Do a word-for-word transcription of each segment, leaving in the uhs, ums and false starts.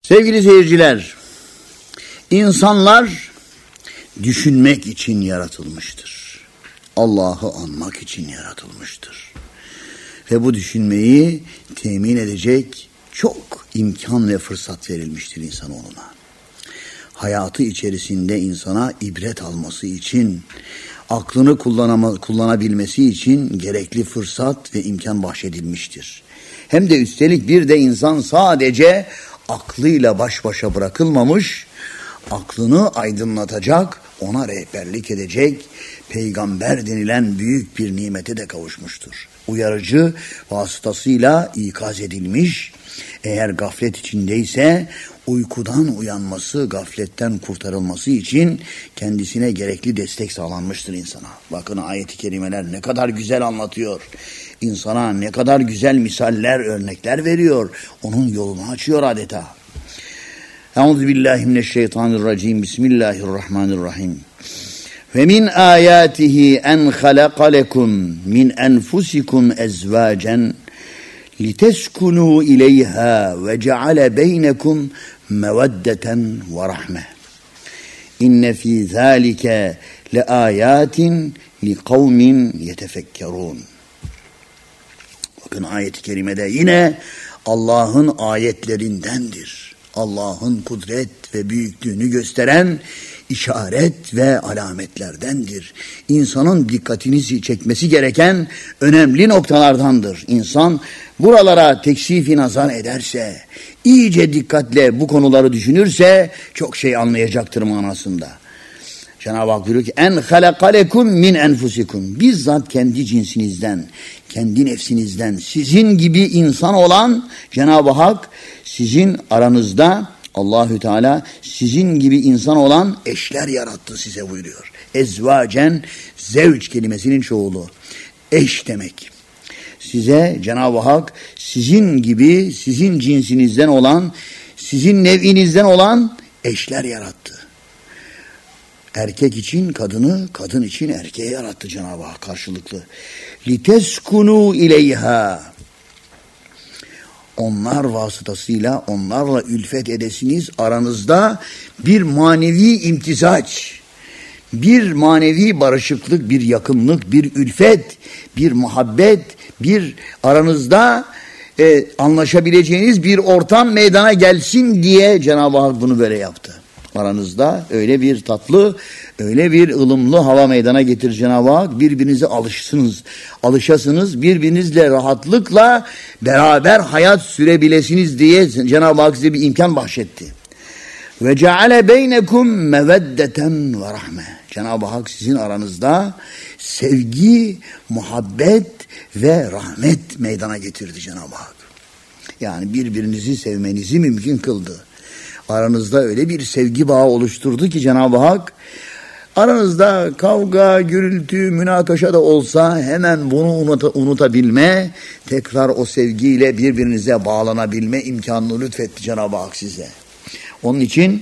Sevgili seyirciler, insanlar düşünmek için yaratılmıştır. Allah'ı anmak için yaratılmıştır. Ve bu düşünmeyi temin edecek çok imkan ve fırsat verilmiştir insanoğluna. Hayatı içerisinde insana ibret alması için, aklını kullanama, kullanabilmesi için gerekli fırsat ve imkan bahşedilmiştir. Hem de üstelik bir de insan sadece aklıyla baş başa bırakılmamış, aklını aydınlatacak, ona rehberlik edecek peygamber denilen büyük bir nimete de kavuşmuştur. Uyarıcı vasıtasıyla ikaz edilmiş, eğer gaflet içindeyse uykudan uyanması, gafletten kurtarılması için kendisine gerekli destek sağlanmıştır insana. Bakın ayet-i kerimeler ne kadar güzel anlatıyor. İnsana ne kadar güzel misaller, örnekler veriyor. Onun yolunu açıyor adeta. Euzubillahimineşşeytanirracim. Bismillahirrahmanirrahim. Ve min ayatihi en halaka lekum min enfusikum ezvacen liteskunu ileyha ve ceale beynekum meveddeten ve rahme. İnne fî zâlike le âyâtin li kavmin yetefekkerûn. Bakın ayet-i kerimede yine Allah'ın ayetlerindendir. Allah'ın kudret ve büyüklüğünü gösteren işaret ve alametlerdendir. İnsanın dikkatini çekmesi gereken önemli noktalardandır. İnsan buralara teksifi nazar ederse, iyice dikkatle bu konuları düşünürse çok şey anlayacaktır manasında. Cenab-ı Hak diyor ki en halakalekum min enfusikum. Bizzat kendi cinsinizden, kendi nefsinizden, sizin gibi insan olan Cenab-ı Hak sizin aranızda, Allahü Teala sizin gibi insan olan eşler yarattı size buyuruyor. Ezvacen, zevç kelimesinin çoğulu. Eş demek. Size Cenab-ı Hak sizin gibi, sizin cinsinizden olan, sizin nev'inizden olan eşler yarattı. Erkek için kadını, kadın için erkeği yarattı Cenab-ı Hak karşılıklı. Liteskunu ileyha. Onlar vasıtasıyla, onlarla ülfet edesiniz, aranızda bir manevi imtizaç, bir manevi barışıklık, bir yakınlık, bir ülfet, bir muhabbet, bir aranızda e, anlaşabileceğiniz bir ortam meydana gelsin diye Cenab-ı Hak bunu böyle yaptı. Aranızda öyle bir tatlı, öyle bir ılımlı hava meydana getir Cenab-ı Hak. Birbirinize alışsınız, alışasınız, birbirinizle rahatlıkla beraber hayat sürebilesiniz diye Cenab-ı Hak size bir imkan bahşetti. Ve ceale beynekum meveddeten ve rahme. Cenab-ı Hak sizin aranızda sevgi, muhabbet ve rahmet meydana getirdi Cenab-ı Hak. Yani birbirinizi sevmenizi mümkün kıldı. Aranızda öyle bir sevgi bağı oluşturdu ki Cenab-ı Hak, aranızda kavga, gürültü, münakaşa da olsa hemen bunu unut- unutabilme, tekrar o sevgiyle birbirinize bağlanabilme imkanını lütfetti Cenab-ı Hak size. Onun için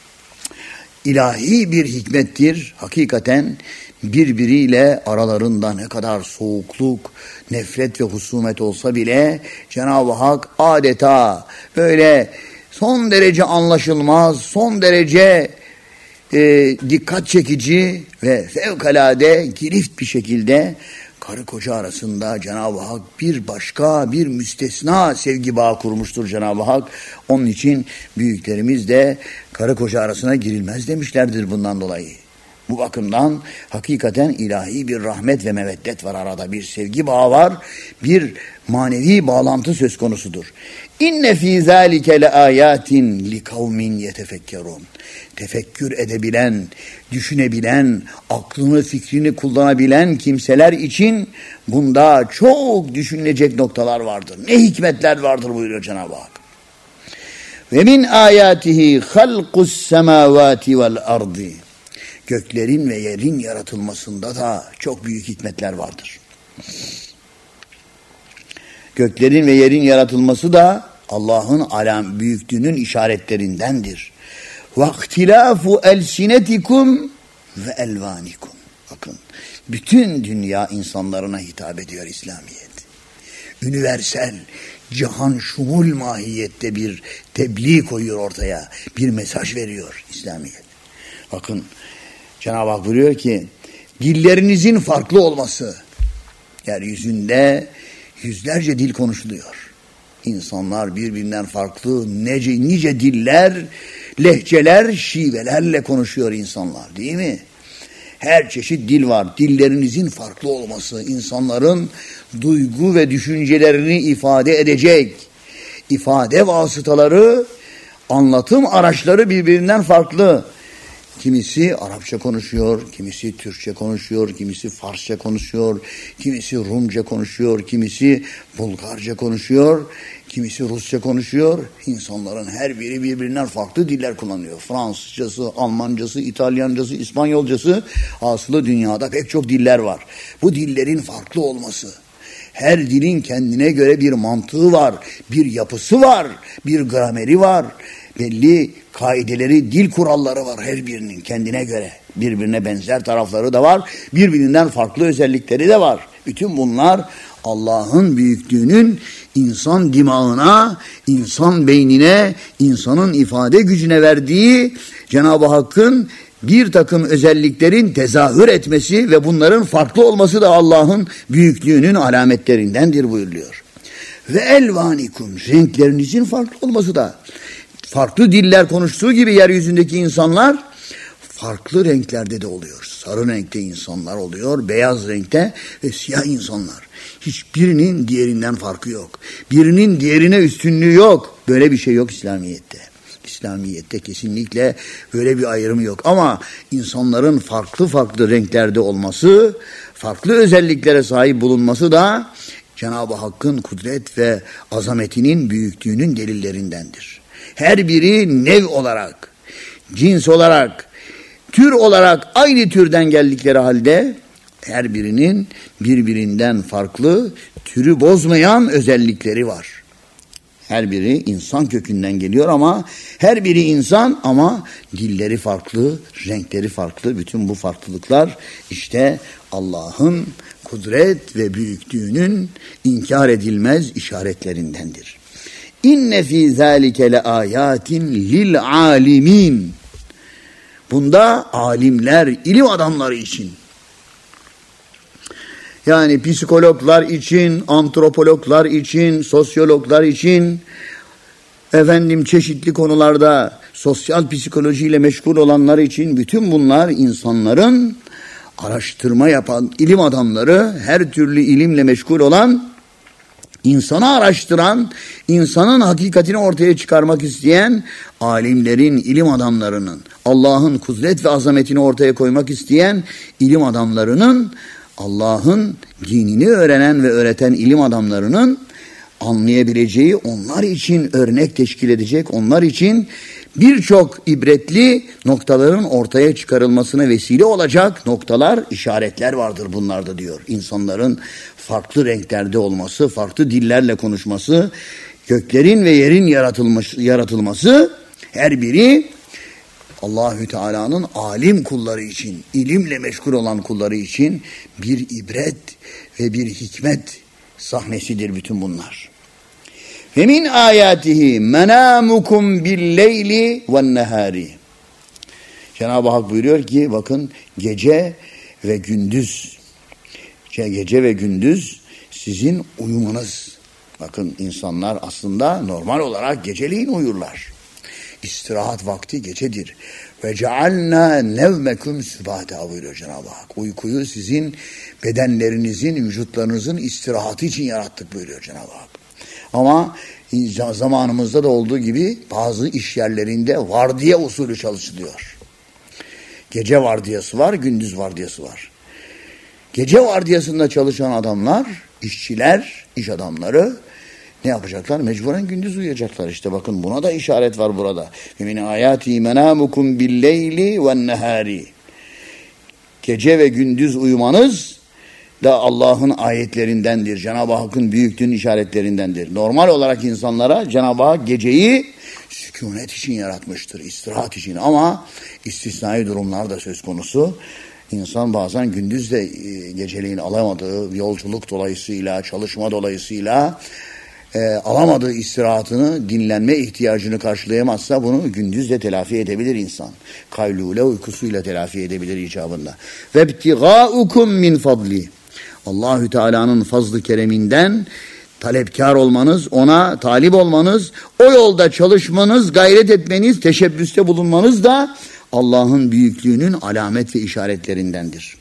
ilahi bir hikmettir hakikaten birbiriyle aralarında ne kadar soğukluk, nefret ve husumet olsa bile Cenab-ı Hak adeta böyle son derece anlaşılmaz, son derece e, dikkat çekici ve fevkalade girift bir şekilde karı koca arasında Cenab-ı Hak bir başka, bir müstesna sevgi bağı kurmuştur Cenab-ı Hak. Onun için büyüklerimiz de karı koca arasına girilmez demişlerdir bundan dolayı. Bu bakımdan hakikaten ilahi bir rahmet ve meveddet var arada, bir sevgi bağı var, bir manevi bağlantı söz konusudur. İnne fî zâlike le âyâtin li kavmin yetefekkerûn. Tefekkür edebilen, düşünebilen, aklını, fikrini kullanabilen kimseler için bunda çok düşünülecek noktalar vardır. Ne hikmetler vardır buyuruyor Cenab-ı Hak. Ve min âyâtihi halqus semâvâti vel ardi. Göklerin ve yerin yaratılmasında da çok büyük hikmetler vardır. Göklerin ve yerin yaratılması da Allah'ın alam büyüklüğünün işaretlerindendir. وَاخْتِلَافُ اَلْسِنَتِكُمْ وَاَلْوَانِكُمْ. Bakın, bütün dünya insanlarına hitap ediyor İslamiyet. Üniversel, cihan şumul mahiyette bir tebliğ koyuyor ortaya. Bir mesaj veriyor İslamiyet. Bakın Cenab-ı Hak buyuruyor ki dillerinizin farklı olması. Yeryüzünde yüzlerce dil konuşuluyor. İnsanlar birbirinden farklı nice, nice diller, lehçeler, şivelerle konuşuyor insanlar, değil mi? Her çeşit dil var. Dillerinizin farklı olması, insanların duygu ve düşüncelerini ifade edecek. İfade vasıtaları, anlatım araçları birbirinden farklı. Kimisi Arapça konuşuyor, kimisi Türkçe konuşuyor, kimisi Farsça konuşuyor, kimisi Rumca konuşuyor, kimisi Bulgarca konuşuyor, kimisi Rusça konuşuyor. İnsanların her biri birbirinden farklı diller kullanıyor. Fransızcası, Almancası, İtalyancası, İspanyolcası, asılı dünyada pek çok diller var. Bu dillerin farklı olması. Her dilin kendine göre bir mantığı var, bir yapısı var, bir grameri var. Belli kaideleri, dil kuralları var her birinin kendine göre. Birbirine benzer tarafları da var. Birbirinden farklı özellikleri de var. Bütün bunlar Allah'ın büyüklüğünün insan dimağına, insan beynine, insanın ifade gücüne verdiği Cenab-ı Hakk'ın bir takım özelliklerin tezahür etmesi ve bunların farklı olması da Allah'ın büyüklüğünün alametlerindendir buyuruluyor. Ve elvanikum, renklerinizin farklı olması da. Farklı diller konuştuğu gibi yeryüzündeki insanlar farklı renklerde de oluyor. Sarı renkte insanlar oluyor, beyaz renkte ve siyah insanlar. Hiçbirinin diğerinden farkı yok. Birinin diğerine üstünlüğü yok. Böyle bir şey yok İslamiyet'te. İslamiyet'te kesinlikle böyle bir ayrım yok. Ama insanların farklı farklı renklerde olması, farklı özelliklere sahip bulunması da Cenab-ı Hakk'ın kudret ve azametinin büyüklüğünün delillerindendir. Her biri nev olarak, cins olarak, tür olarak aynı türden geldikleri halde her birinin birbirinden farklı, türü bozmayan özellikleri var. Her biri insan kökünden geliyor ama her biri insan ama dilleri farklı, renkleri farklı. Bütün bu farklılıklar işte Allah'ın kudret ve büyüklüğünün inkar edilmez işaretlerindendir. İnne fî zâlike le âyâtin lil âlimin. Bunda alimler, ilim adamları için, yani psikologlar için, antropologlar için, sosyologlar için, efendim çeşitli konularda sosyal psikolojiyle meşgul olanlar için, bütün bunlar insanların araştırma yapan ilim adamları, her türlü ilimle meşgul olan, insanı araştıran, insanın hakikatini ortaya çıkarmak isteyen alimlerin, ilim adamlarının, Allah'ın kudret ve azametini ortaya koymak isteyen ilim adamlarının, Allah'ın dinini öğrenen ve öğreten ilim adamlarının anlayabileceği, onlar için örnek teşkil edecek, onlar için birçok ibretli noktaların ortaya çıkarılmasına vesile olacak noktalar, işaretler vardır bunlarda diyor. İnsanların farklı renklerde olması, farklı dillerle konuşması, göklerin ve yerin yaratılması, yaratılması her biri Allahü Teala'nın alim kulları için, ilimle meşgul olan kulları için bir ibret ve bir hikmet sahnesidir bütün bunlar. Ve min ayatihi menamukum bil-leyli ve'n-nehari. Cenab-ı Hak buyuruyor ki bakın gece ve gündüz, gece ve gündüz sizin uyumanız. Bakın insanlar aslında normal olarak geceliğin uyurlar. İstirahat vakti gecedir. Ve cealna nevmekum sübata buyuruyor Cenab-ı Hak. Uykuyu sizin bedenlerinizin, vücutlarınızın istirahatı için yarattık buyuruyor Cenab-ı Hak. Ama zamanımızda da olduğu gibi bazı iş yerlerinde vardiya usulü çalışılıyor. Gece vardiyası var, gündüz vardiyası var. Gece vardiyasında çalışan adamlar, işçiler, iş adamları ne yapacaklar? Mecburen gündüz uyuyacaklar. İşte bakın buna da işaret var burada. Min ayati menamukum bil-leyli ve'n-nehari. Gece ve gündüz uyumanız da Allah'ın ayetlerindendir. Cenab-ı Hakk'ın büyüklüğünün işaretlerindendir. Normal olarak insanlara Cenab-ı Hak geceyi sükunet için yaratmıştır, istirahat için. Ama istisnai durumlar da söz konusu. İnsan bazen gündüz de geceliğin alamadığı yolculuk dolayısıyla, çalışma dolayısıyla e, alamadığı istirahatını, dinlenme ihtiyacını karşılayamazsa bunu gündüz de telafi edebilir insan. Kaylule uykusuyla telafi edebilir icabında. Ve ibtigâukum min fadli. Allahü Teala'nın fazlı kereminden talepkar olmanız, ona talip olmanız, o yolda çalışmanız, gayret etmeniz, teşebbüste bulunmanız da Allah'ın büyüklüğünün alamet ve işaretlerindendir.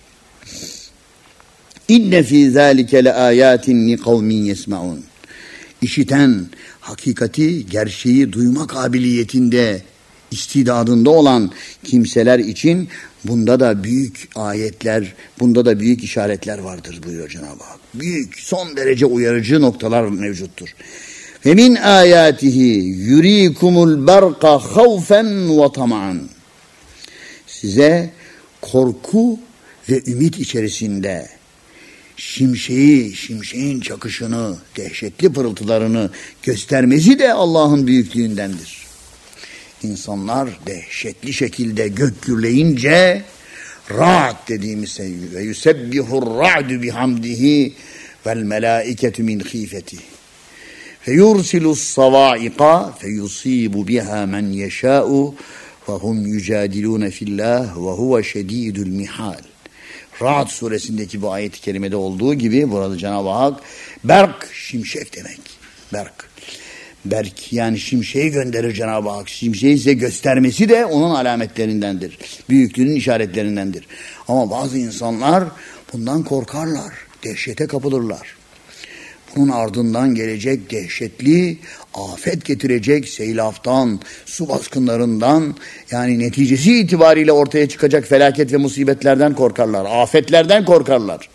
İnne fî zâlike le âyâtin li kavmin yesmaun. İşiten, hakikati, gerçeği duyma kabiliyetinde, istidadında olan kimseler için bunda da büyük ayetler, bunda da büyük işaretler vardır buyuruyor Cenab-ı Hak. Büyük, son derece uyarıcı noktalar mevcuttur. Ve min ayatihi yurikumul berqa havfen ve tama'an. Size korku ve ümit içerisinde şimşeği, şimşeğin çakışını, dehşetli pırıltılarını göstermesi de Allah'ın büyüklüğündendir. İnsanlar dehşetli şekilde gök gürleyince ra'd dediğimiz şey ve yusebbihur ra'du bihamdihi vel melâiketu min khifetihi fe yursilus savâika fe yusibu biha men yeşâ'u ve hum yücadilûne fillah ve huve şedîdül mihal. Ra'd suresindeki bu ayet-i kerimede olduğu gibi burada Cenab-ı Hak berk, şimşek demek. Berk. Berk yani şimşeği gönderir Cenab-ı Hak. Şimşeği size göstermesi de onun alametlerindendir. Büyüklüğünün işaretlerindendir. Ama bazı insanlar bundan korkarlar. Dehşete kapılırlar. Bunun ardından gelecek dehşetli, afet getirecek seylaftan, su baskınlarından, yani neticesi itibariyle ortaya çıkacak felaket ve musibetlerden korkarlar. Afetlerden korkarlar.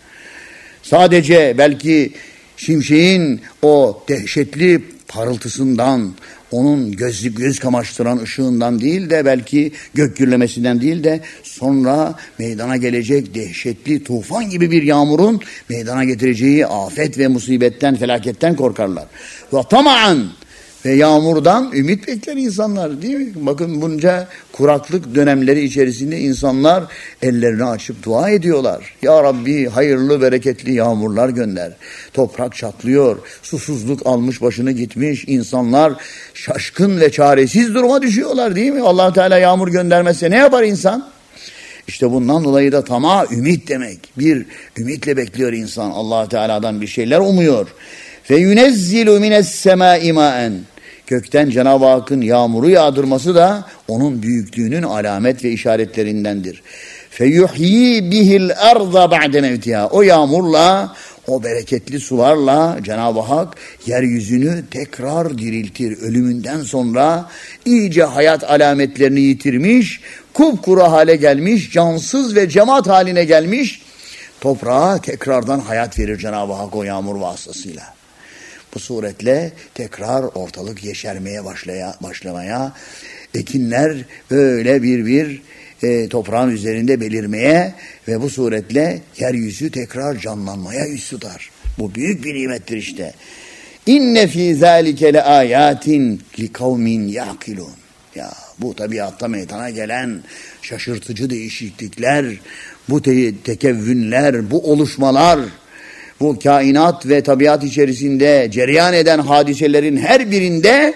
Sadece belki şimşeğin o dehşetli parıltısından, onun göz, göz kamaştıran ışığından değil de belki gök gürlemesinden değil de sonra meydana gelecek dehşetli tufan gibi bir yağmurun meydana getireceği afet ve musibetten, felaketten korkarlar. Ve tama'an ve yağmurdan ümit bekler insanlar değil mi? Bakın bunca kuraklık dönemleri içerisinde insanlar ellerini açıp dua ediyorlar. Ya Rabbi hayırlı bereketli yağmurlar gönder. Toprak çatlıyor, susuzluk almış başını gitmiş, insanlar şaşkın ve çaresiz duruma düşüyorlar değil mi? Allah Teala yağmur göndermezse ne yapar insan? İşte bundan dolayı da tamah ümit demek. Bir ümitle bekliyor insan. Allah Teala'dan bir şeyler umuyor. Fe yunezzilu mines semâi mâen. Gökten Cenab-ı Hakk'ın yağmuru yağdırması da onun büyüklüğünün alamet ve işaretlerindendir. Feyuhyi bihil arda ba'de mevtiha. O yağmurla, o bereketli sularla Cenab-ı Hak yeryüzünü tekrar diriltir. Ölümünden sonra iyice hayat alametlerini yitirmiş, kupkuru hale gelmiş, cansız ve cemaat haline gelmiş toprağa tekrardan hayat verir Cenab-ı Hak o yağmur vasıtasıyla. Bu suretle tekrar ortalık yeşermeye başlaya, başlamaya, ekinler böyle bir bir e, toprağın üzerinde belirmeye ve bu suretle yeryüzü tekrar canlanmaya yüz tutar. Bu büyük bir nimettir işte. İnne fî zâlike le âyâtin li kavmin yâkilûn. Ya bu tabiatta meydana gelen şaşırtıcı değişiklikler, bu te- tekevvünler, bu oluşmalar, bu kainat ve tabiat içerisinde cereyan eden hadiselerin her birinde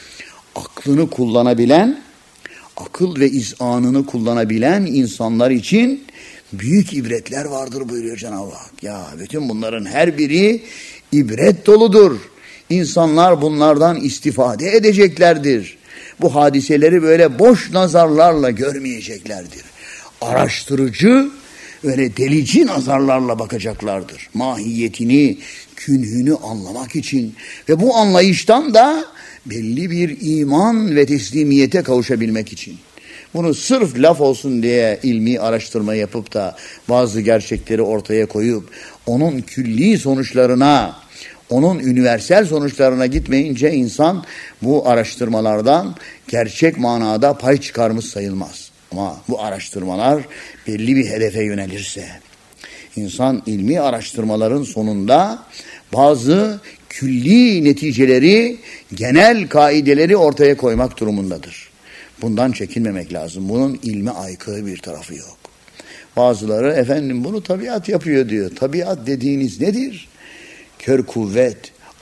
aklını kullanabilen, akıl ve izanını kullanabilen insanlar için büyük ibretler vardır buyuruyor Cenab-ı Hak. Ya bütün bunların her biri ibret doludur. İnsanlar bunlardan istifade edeceklerdir. Bu hadiseleri böyle boş nazarlarla görmeyeceklerdir. Araştırıcı, öyle delici nazarlarla bakacaklardır. Mahiyetini, künhünü anlamak için ve bu anlayıştan da belli bir iman ve teslimiyete kavuşabilmek için. Bunu sırf laf olsun diye ilmi araştırma yapıp da bazı gerçekleri ortaya koyup onun külli sonuçlarına, onun üniversal sonuçlarına gitmeyince insan bu araştırmalardan gerçek manada pay çıkarmış sayılmaz. Ama bu araştırmalar belli bir hedefe yönelirse, insan ilmi araştırmaların sonunda bazı külli neticeleri, genel kaideleri ortaya koymak durumundadır. Bundan çekinmemek lazım. Bunun ilme aykırı bir tarafı yok. Bazıları efendim bunu tabiat yapıyor diyor. Tabiat dediğiniz nedir? Kör kuvvet,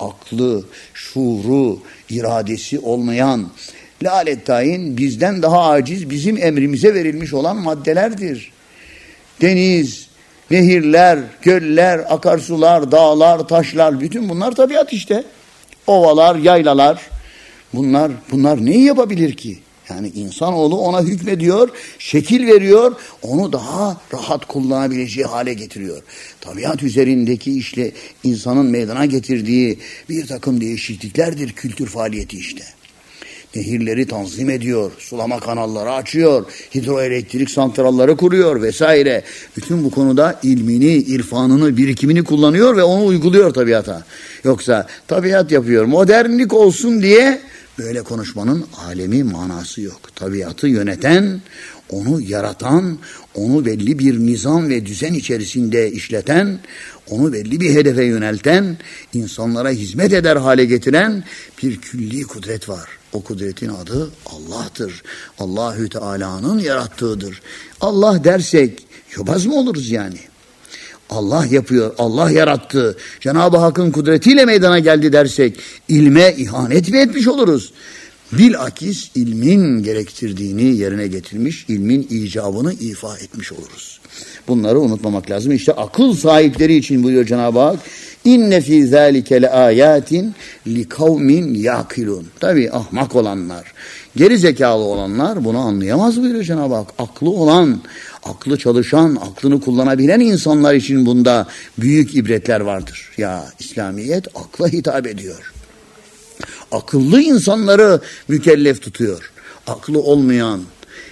aklı, şuuru, iradesi olmayan, lalettayin bizden daha aciz, bizim emrimize verilmiş olan maddelerdir. Deniz, nehirler, göller, akarsular, dağlar, taşlar, bütün bunlar tabiat işte. Ovalar, yaylalar, bunlar bunlar neyi yapabilir ki? Yani insanoğlu ona hükmediyor, şekil veriyor, onu daha rahat kullanabileceği hale getiriyor. Tabiat üzerindeki işle insanın meydana getirdiği bir takım değişikliklerdir kültür faaliyeti işte. Nehirleri tanzim ediyor, sulama kanalları açıyor, hidroelektrik santralları kuruyor vesaire. Bütün bu konuda ilmini, irfanını, birikimini kullanıyor ve onu uyguluyor tabiata. Yoksa tabiat yapıyor, modernlik olsun diye böyle konuşmanın alemi manası yok. Tabiatı yöneten, onu yaratan, onu belli bir nizam ve düzen içerisinde işleten, onu belli bir hedefe yönelten, insanlara hizmet eder hale getiren bir külli kudret var. O kudretin adı Allah'tır. Allahü Teala'nın yarattığıdır. Allah dersek yobaz mı oluruz yani? Allah yapıyor, Allah yarattı. Cenab-ı Hakk'ın kudretiyle meydana geldi dersek ilme ihanet mi etmiş oluruz? Bilakis ilmin gerektirdiğini yerine getirmiş, ilmin icabını ifa etmiş oluruz. Bunları unutmamak lazım. İşte akıl sahipleri için buyuruyor Cenab-ı Hak. İnne fî zâlike leâyâtin li kavmin yâkilûn. Tabii ahmak olanlar, geri zekalı olanlar bunu anlayamaz buyuruyor Cenab-ı Hak. Aklı olan, aklı çalışan, aklını kullanabilen insanlar için bunda büyük ibretler vardır. Ya İslamiyet akla hitap ediyor. Akıllı insanları mükellef tutuyor. Aklı olmayan,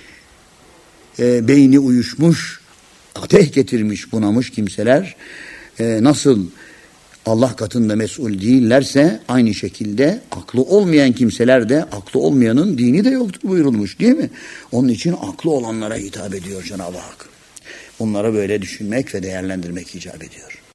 e, beyni uyuşmuş, ateş getirmiş, bunamış kimseler e, nasıl Allah katında mesul değillerse aynı şekilde aklı olmayan kimseler de aklı olmayanın dini de yoktur buyurulmuş değil mi? Onun için aklı olanlara hitap ediyor Cenab-ı Hak. Bunları böyle düşünmek ve değerlendirmek icap ediyor.